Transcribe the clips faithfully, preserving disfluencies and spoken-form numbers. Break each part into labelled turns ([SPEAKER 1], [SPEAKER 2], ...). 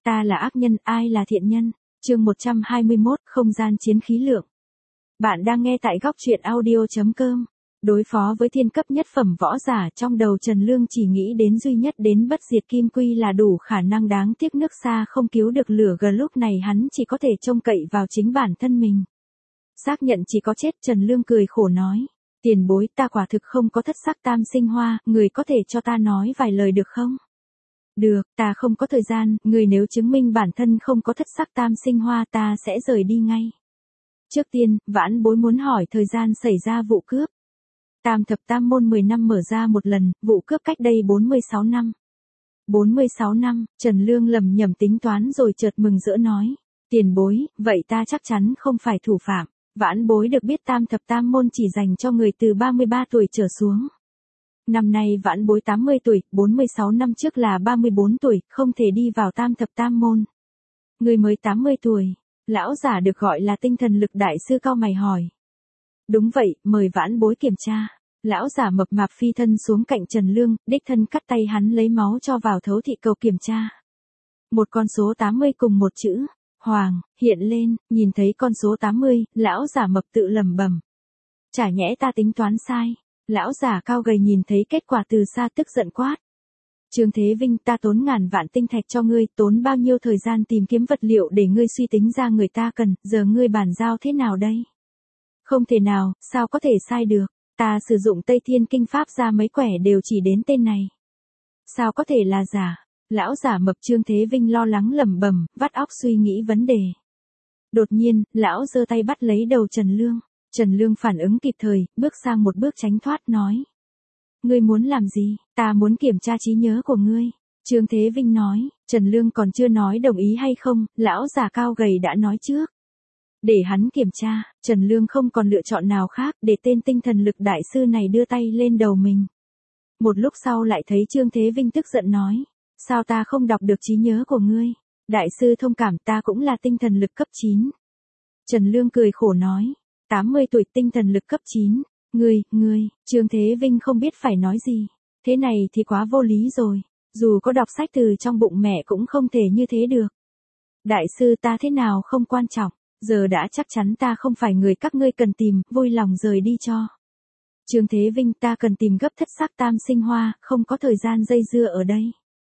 [SPEAKER 1] Ta là ác nhân, ai là thiện nhân? Chương một trăm hai mươi mốt, không gian chiến khí lượng. Bạn đang nghe tại góc truyện audio chấm com. Đối phó với thiên cấp nhất phẩm võ giả, trong đầu Trần Lương chỉ nghĩ đến duy nhất đến bất diệt kim quy là đủ khả năng, đáng tiếc nước xa không cứu được lửa gần, lúc này hắn chỉ có thể trông cậy vào chính bản thân mình. Xác nhận chỉ có chết, Trần Lương cười khổ nói. Tiền bối, ta quả thực không có thất sắc tam sinh hoa, người có thể cho ta nói vài lời được không? Được, ta không có thời gian, người nếu chứng minh bản thân không có thất sắc tam sinh hoa ta sẽ rời đi ngay. Trước tiên, vãn bối muốn hỏi thời gian xảy ra vụ cướp. Tam thập tam môn mười năm mở ra một lần, vụ cướp cách đây bốn mươi sáu năm. bốn mươi sáu năm, Trần Lương lầm nhầm tính toán rồi chợt mừng rỡ nói. Tiền bối, vậy ta chắc chắn không phải thủ phạm. Vãn bối được biết tam thập tam môn chỉ dành cho người từ ba mươi ba tuổi trở xuống. Năm nay vãn bối tám mươi tuổi, bốn mươi sáu năm trước là ba mươi bốn tuổi, không thể đi vào tam thập tam môn. Người mới tám mươi tuổi, lão giả được gọi là tinh thần lực đại sư cau mày hỏi. Đúng vậy, mời vãn bối kiểm tra. Lão giả mập mạp phi thân xuống cạnh Trần Lương, đích thân cắt tay hắn lấy máu cho vào thấu thị cầu kiểm tra. Một con số tám mươi cùng một chữ Hoàng hiện lên, nhìn thấy con số tám mươi, lão giả mập tự lẩm bẩm. Chả nhẽ ta tính toán sai. Lão giả cao gầy nhìn thấy kết quả từ xa tức giận quát. Trương Thế Vinh, ta tốn ngàn vạn tinh thạch cho ngươi, tốn bao nhiêu thời gian tìm kiếm vật liệu để ngươi suy tính ra người ta cần, giờ ngươi bàn giao thế nào đây? Không thể nào, sao có thể sai được, ta sử dụng Tây Thiên Kinh Pháp ra mấy quẻ đều chỉ đến tên này. Sao có thể là giả? Lão giả mập Trương Thế Vinh lo lắng lẩm bẩm, vắt óc suy nghĩ vấn đề. Đột nhiên, lão giơ tay bắt lấy đầu Trần Lương. Trần Lương phản ứng kịp thời, bước sang một bước tránh thoát nói. Ngươi muốn làm gì? Ta muốn kiểm tra trí nhớ của ngươi. Trương Thế Vinh nói. Trần Lương còn chưa nói đồng ý hay không, lão già cao gầy đã nói trước. Để hắn kiểm tra, Trần Lương không còn lựa chọn nào khác, để tên tinh thần lực đại sư này đưa tay lên đầu mình. Một lúc sau lại thấy Trương Thế Vinh tức giận nói. Sao ta không đọc được trí nhớ của ngươi? Đại sư thông cảm, ta cũng là tinh thần lực cấp chín. Trần Lương cười khổ nói. tám mươi tuổi, tinh thần lực cấp chín. Ngươi, ngươi, Trương Thế Vinh không biết phải nói gì. Thế này thì quá vô lý rồi. Dù có đọc sách từ trong bụng mẹ cũng không thể như thế được. Đại sư, ta thế nào không quan trọng. Giờ đã chắc chắn ta không phải người các ngươi cần tìm, vui lòng rời đi cho. Trương Thế Vinh, ta cần tìm gấp thất sắc tam sinh hoa, không có thời gian dây dưa ở đây.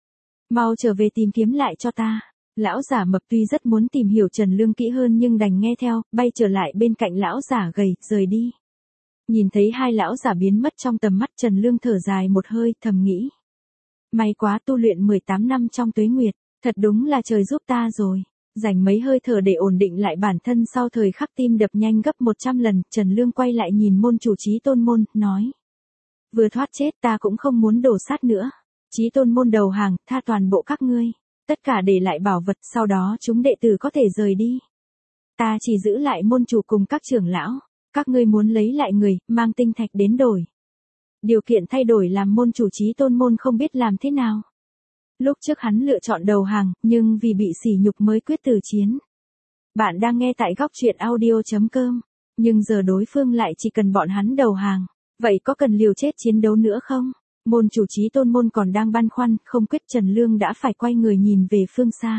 [SPEAKER 1] Mau trở về tìm kiếm lại cho ta. Lão giả mập tuy rất muốn tìm hiểu Trần Lương kỹ hơn nhưng đành nghe theo, bay trở lại bên cạnh lão giả gầy, rời đi. Nhìn thấy hai lão giả biến mất trong tầm mắt, Trần Lương thở dài một hơi, thầm nghĩ. May quá, tu luyện mười tám năm trong tuế nguyệt, thật đúng là trời giúp ta rồi. Dành mấy hơi thở để ổn định lại bản thân sau thời khắc tim đập nhanh gấp một trăm lần, Trần Lương quay lại nhìn môn chủ Chí Tôn môn, nói. Vừa thoát chết ta cũng không muốn đổ sát nữa. Chí Tôn môn đầu hàng, tha toàn bộ các ngươi. Tất cả để lại bảo vật, sau đó chúng đệ tử có thể rời đi. Ta chỉ giữ lại môn chủ cùng các trưởng lão. Các ngươi muốn lấy lại người, mang tinh thạch đến đổi. Điều kiện thay đổi làm môn chủ Chí Tôn môn không biết làm thế nào. Lúc trước hắn lựa chọn đầu hàng, nhưng vì bị sỉ nhục mới quyết từ chiến. Bạn đang nghe tại góc truyện audio chấm com. Nhưng giờ đối phương lại chỉ cần bọn hắn đầu hàng. Vậy có cần liều chết chiến đấu nữa không? Môn chủ Chí Tôn môn còn đang băn khoăn, không quyết, Trần Lương đã phải quay người nhìn về phương xa.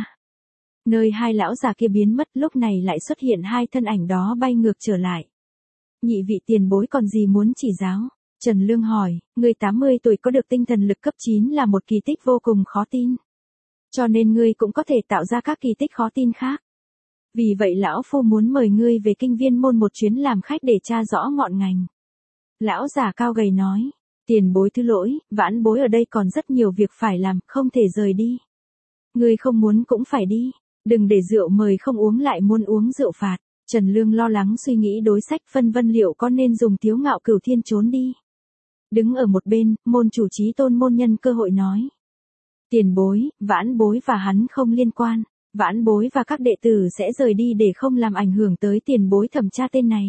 [SPEAKER 1] Nơi hai lão già kia biến mất, lúc này lại xuất hiện hai thân ảnh đó bay ngược trở lại. Nhị vị tiền bối còn gì muốn chỉ giáo? Trần Lương hỏi, người tám mươi tuổi có được tinh thần lực cấp chín là một kỳ tích vô cùng khó tin. Cho nên ngươi cũng có thể tạo ra các kỳ tích khó tin khác. Vì vậy lão phu muốn mời ngươi về kinh viên môn một chuyến làm khách để tra rõ ngọn ngành. Lão già cao gầy nói. Tiền bối thứ lỗi, vãn bối ở đây còn rất nhiều việc phải làm, không thể rời đi. Ngươi không muốn cũng phải đi, đừng để rượu mời không uống lại muốn uống rượu phạt. Trần Lương lo lắng suy nghĩ đối sách, phân vân liệu có nên dùng Tiếu Ngạo Cửu Thiên trốn đi. Đứng ở một bên, môn chủ Chí Tôn môn nhân cơ hội nói. Tiền bối, vãn bối và hắn không liên quan, vãn bối và các đệ tử sẽ rời đi để không làm ảnh hưởng tới tiền bối thẩm tra tên này.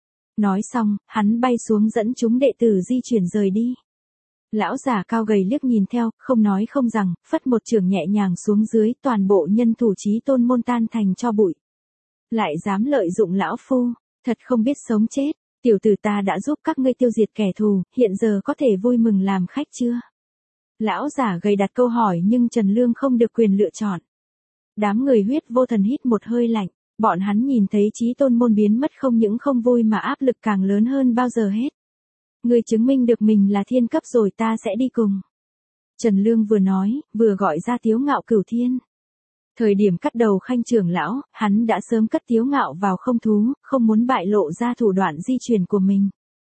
[SPEAKER 1] Nói xong, hắn bay xuống dẫn chúng đệ tử di chuyển rời đi. Lão giả cao gầy liếc nhìn theo, không nói không rằng, phất một trường nhẹ nhàng xuống dưới, toàn bộ nhân thủ Chí Tôn môn tan thành cho bụi. Lại dám lợi dụng lão phu, thật không biết sống chết, tiểu tử ta đã giúp các ngươi tiêu diệt kẻ thù, hiện giờ có thể vui mừng làm khách chưa? Lão giả gầy đặt câu hỏi nhưng Trần Lương không được quyền lựa chọn. Đám người huyết vô thần hít một hơi lạnh, bọn hắn nhìn thấy Chí Tôn môn biến mất không những không vui mà áp lực càng lớn hơn bao giờ hết. Ngươi chứng minh được mình là thiên cấp rồi ta sẽ đi cùng. Trần Lương vừa nói, vừa gọi ra Tiếu Ngạo Cửu Thiên. Thời điểm cắt đầu Khanh trưởng lão, hắn đã sớm cất Tiếu Ngạo vào không thú, không muốn bại lộ ra thủ đoạn di chuyển của mình.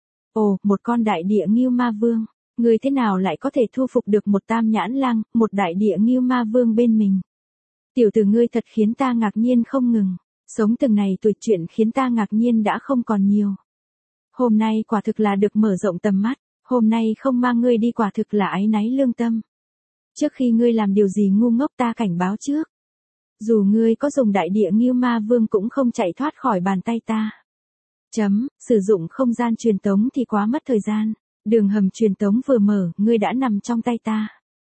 [SPEAKER 1] Ồ, một con đại địa Ngưu Ma Vương, ngươi thế nào lại có thể thu phục được một tam nhãn lang, một đại địa Ngưu Ma Vương bên mình? Tiểu tử ngươi thật khiến ta ngạc nhiên không ngừng, sống từng này tuổi chuyện khiến ta ngạc nhiên đã không còn nhiều. Hôm nay quả thực là được mở rộng tầm mắt, hôm nay không mang ngươi đi quả thực là áy náy lương tâm. Trước khi ngươi làm điều gì ngu ngốc ta cảnh báo trước. Dù ngươi có dùng đại địa Ngưu Ma Vương cũng không chạy thoát khỏi bàn tay ta. Chấm, sử dụng không gian truyền tống thì quá mất thời gian, đường hầm truyền tống vừa mở, ngươi đã nằm trong tay ta.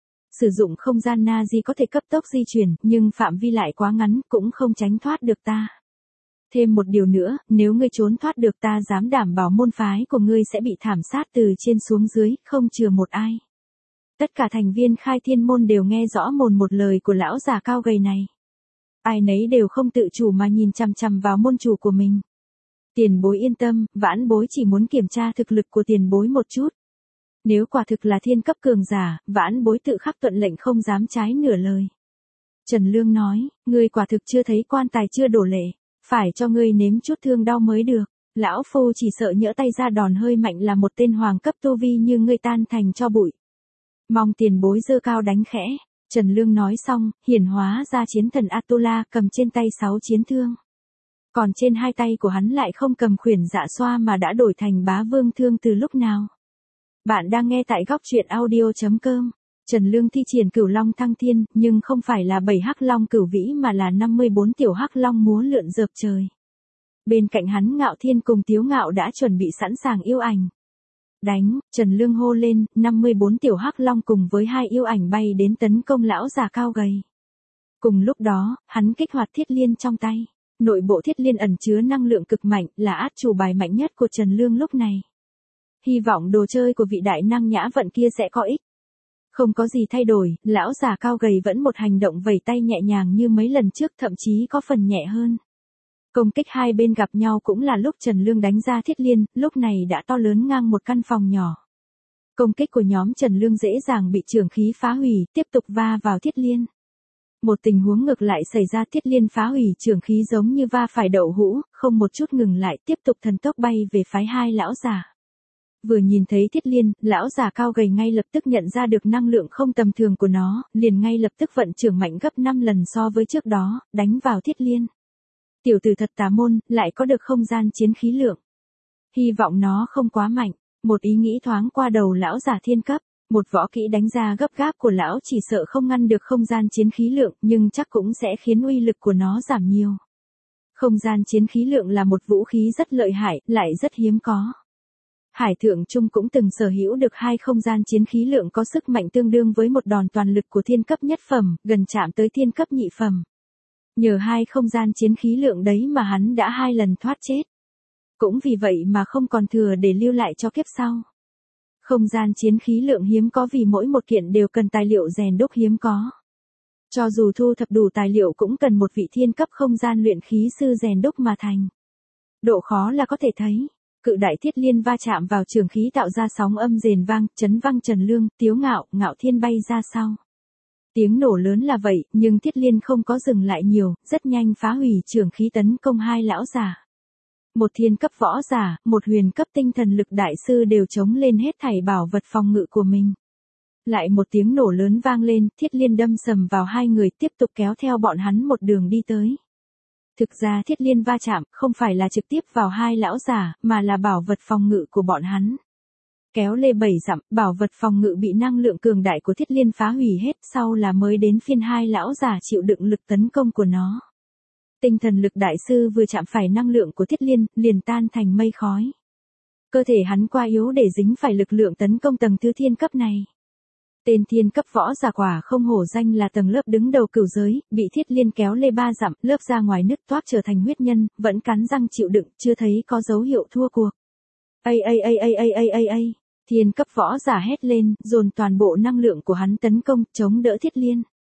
[SPEAKER 1] Sử dụng không gian Nazi có thể cấp tốc di chuyển, nhưng phạm vi lại quá ngắn, cũng không tránh thoát được ta. Thêm một điều nữa, nếu ngươi trốn thoát được ta dám đảm bảo môn phái của ngươi sẽ bị thảm sát từ trên xuống dưới, không chừa một ai. Tất cả thành viên Khai Thiên môn đều nghe rõ mồn một lời của lão già cao gầy này. Ai nấy đều không tự chủ mà nhìn chằm chằm vào môn chủ của mình. Tiền bối yên tâm, vãn bối chỉ muốn kiểm tra thực lực của tiền bối một chút. Nếu quả thực là thiên cấp cường giả, vãn bối tự khắc tuận lệnh không dám trái nửa lời. Trần Lương nói, ngươi quả thực chưa thấy quan tài chưa đổ lệ, phải cho ngươi nếm chút thương đau mới được. Lão phu chỉ sợ nhỡ tay ra đòn hơi mạnh là một tên hoàng cấp tu vi như ngươi tan thành cho bụi. Mong tiền bối giơ cao đánh khẽ. Trần Lương nói xong, hiển hóa ra chiến thần Atula cầm trên tay sáu chiến thương. Còn trên hai tay của hắn lại không cầm khuyển dạ xoa mà đã đổi thành bá vương thương từ lúc nào. Bạn đang nghe tại góc truyện audio chấm com. Trần Lương thi triển Cửu Long thăng thiên, nhưng không phải là bảy hắc long cửu vĩ mà là năm mươi bốn tiểu hắc long múa lượn dợp trời. Bên cạnh hắn Ngạo Thiên cùng Tiếu Ngạo đã chuẩn bị sẵn sàng yêu ảnh. Đánh, Trần Lương hô lên, năm mươi bốn tiểu hắc long cùng với hai yêu ảnh bay đến tấn công lão già cao gầy. Cùng lúc đó, hắn kích hoạt thiết liên trong tay. Nội bộ thiết liên ẩn chứa năng lượng cực mạnh, là át chủ bài mạnh nhất của Trần Lương lúc này. Hy vọng đồ chơi của vị đại năng nhã vận kia sẽ có ích. Không có gì thay đổi, lão già cao gầy vẫn một hành động vẩy tay nhẹ nhàng như mấy lần trước, thậm chí có phần nhẹ hơn. Công kích hai bên gặp nhau cũng là lúc Trần Lương đánh ra thiết liên, lúc này đã to lớn ngang một căn phòng nhỏ. Công kích của nhóm Trần Lương dễ dàng bị trường khí phá hủy, tiếp tục va vào thiết liên. Một tình huống ngược lại xảy ra, thiết liên phá hủy trường khí giống như va phải đậu hũ, không một chút ngừng lại, tiếp tục thần tốc bay về phái hai lão già. Vừa nhìn thấy thiết liên, lão già cao gầy ngay lập tức nhận ra được năng lượng không tầm thường của nó, liền ngay lập tức vận trưởng mạnh gấp năm lần so với trước đó, đánh vào thiết liên. Tiểu tử thật tà môn, lại có được không gian chiến khí lượng. Hy vọng nó không quá mạnh, một ý nghĩ thoáng qua đầu lão già thiên cấp, một võ kỹ đánh ra gấp gáp của lão chỉ sợ không ngăn được không gian chiến khí lượng, nhưng chắc cũng sẽ khiến uy lực của nó giảm nhiều. Không gian chiến khí lượng là một vũ khí rất lợi hại, lại rất hiếm có. Hải Thượng Trung cũng từng sở hữu được hai không gian chiến khí lượng có sức mạnh tương đương với một đòn toàn lực của thiên cấp nhất phẩm, gần chạm tới thiên cấp nhị phẩm. Nhờ hai không gian chiến khí lượng đấy mà hắn đã hai lần thoát chết. Cũng vì vậy mà không còn thừa để lưu lại cho kiếp sau. Không gian chiến khí lượng hiếm có vì mỗi một kiện đều cần tài liệu rèn đúc hiếm có. Cho dù thu thập đủ tài liệu cũng cần một vị thiên cấp không gian luyện khí sư rèn đúc mà thành. Độ khó là có thể thấy. Cự đại thiết liên va chạm vào trường khí tạo ra sóng âm rền vang, chấn vang Trần Lương, Tiếu Ngạo, Ngạo Thiên bay ra sau. Tiếng nổ lớn là vậy, nhưng thiết liên không có dừng lại nhiều, rất nhanh phá hủy trường khí tấn công hai lão giả. Một thiên cấp võ giả, một huyền cấp tinh thần lực đại sư đều chống lên hết thảy bảo vật phòng ngự của mình. Lại một tiếng nổ lớn vang lên, thiết liên đâm sầm vào hai người, tiếp tục kéo theo bọn hắn một đường đi tới. Thực ra thiết liên va chạm không phải là trực tiếp vào hai lão giả, mà là bảo vật phòng ngự của bọn hắn. Kéo lê bảy dặm, bảo vật phòng ngự bị năng lượng cường đại của thiết liên phá hủy hết, sau là mới đến phiên hai lão giả chịu đựng lực tấn công của nó. Tinh thần lực đại sư vừa chạm phải năng lượng của thiết liên, liền tan thành mây khói. Cơ thể hắn quá yếu để dính phải lực lượng tấn công tầng thứ thiên cấp này. Tên thiên cấp võ giả quả không hổ danh là tầng lớp đứng đầu cửu giới, bị thiết liên kéo lê ba dặm, lớp ra ngoài nứt toác trở thành huyết nhân, vẫn cắn răng chịu đựng, chưa thấy có dấu hiệu thua cuộc. Ây ây ây ây ây ây ây ây, thiên cấp võ giả hét lên, dồn toàn bộ năng lượng của hắn tấn công, chống đỡ thiết liên.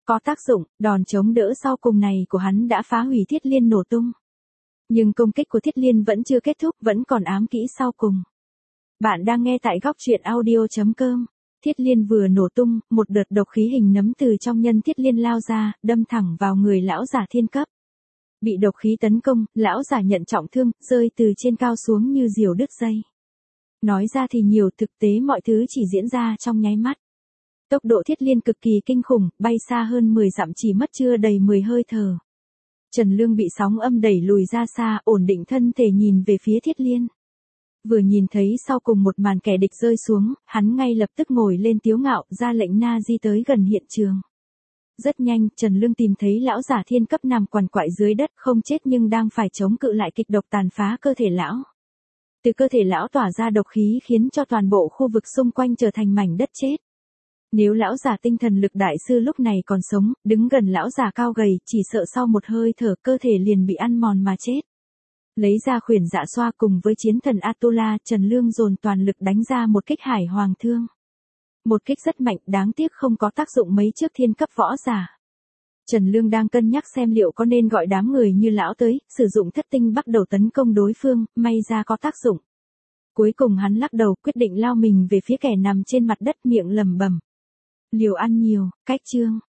[SPEAKER 1] Có tác dụng, đòn chống đỡ sau cùng này của hắn đã phá hủy Thiết Liên nổ tung. Nhưng công kích của Thiết Liên vẫn chưa kết thúc, vẫn còn ám kỹ sau cùng. Bạn đang nghe tại góc truyện audio chấm com. Thiết Liên vừa nổ tung, một đợt độc khí hình nấm từ trong nhân Thiết Liên lao ra, đâm thẳng vào người lão giả thiên cấp. Bị độc khí tấn công, lão giả nhận trọng thương, rơi từ trên cao xuống như diều đứt dây. Nói ra thì nhiều, thực tế mọi thứ chỉ diễn ra trong nháy mắt. Tốc độ Thiết Liên cực kỳ kinh khủng, bay xa hơn mười dặm chỉ mất chưa đầy mười hơi thở. Trần Lương bị sóng âm đẩy lùi ra xa, ổn định thân thể nhìn về phía Thiết Liên. Vừa nhìn thấy sau cùng một màn kẻ địch rơi xuống, hắn ngay lập tức ngồi lên tiếu ngạo, ra lệnh Na Di tới gần hiện trường. Rất nhanh, Trần Lương tìm thấy lão giả thiên cấp nằm quằn quại dưới đất, không chết nhưng đang phải chống cự lại kịch độc tàn phá cơ thể lão. Từ cơ thể lão tỏa ra độc khí khiến cho toàn bộ khu vực xung quanh trở thành mảnh đất chết. Nếu lão giả tinh thần lực đại sư lúc này còn sống, đứng gần lão giả cao gầy, chỉ sợ sau một hơi thở cơ thể liền bị ăn mòn mà chết. Lấy ra khuyển dạ xoa cùng với chiến thần Atula, Trần Lương dồn toàn lực đánh ra một kích hải hoàng thương. Một kích rất mạnh, đáng tiếc không có tác dụng mấy trước thiên cấp võ giả. Trần Lương đang cân nhắc xem liệu có nên gọi đám người như lão tới, sử dụng thất tinh bắt đầu tấn công đối phương, may ra có tác dụng. Cuối cùng hắn lắc đầu, quyết định lao mình về phía kẻ nằm trên mặt đất, miệng lẩm bẩm. Liều ăn nhiều, cách chương.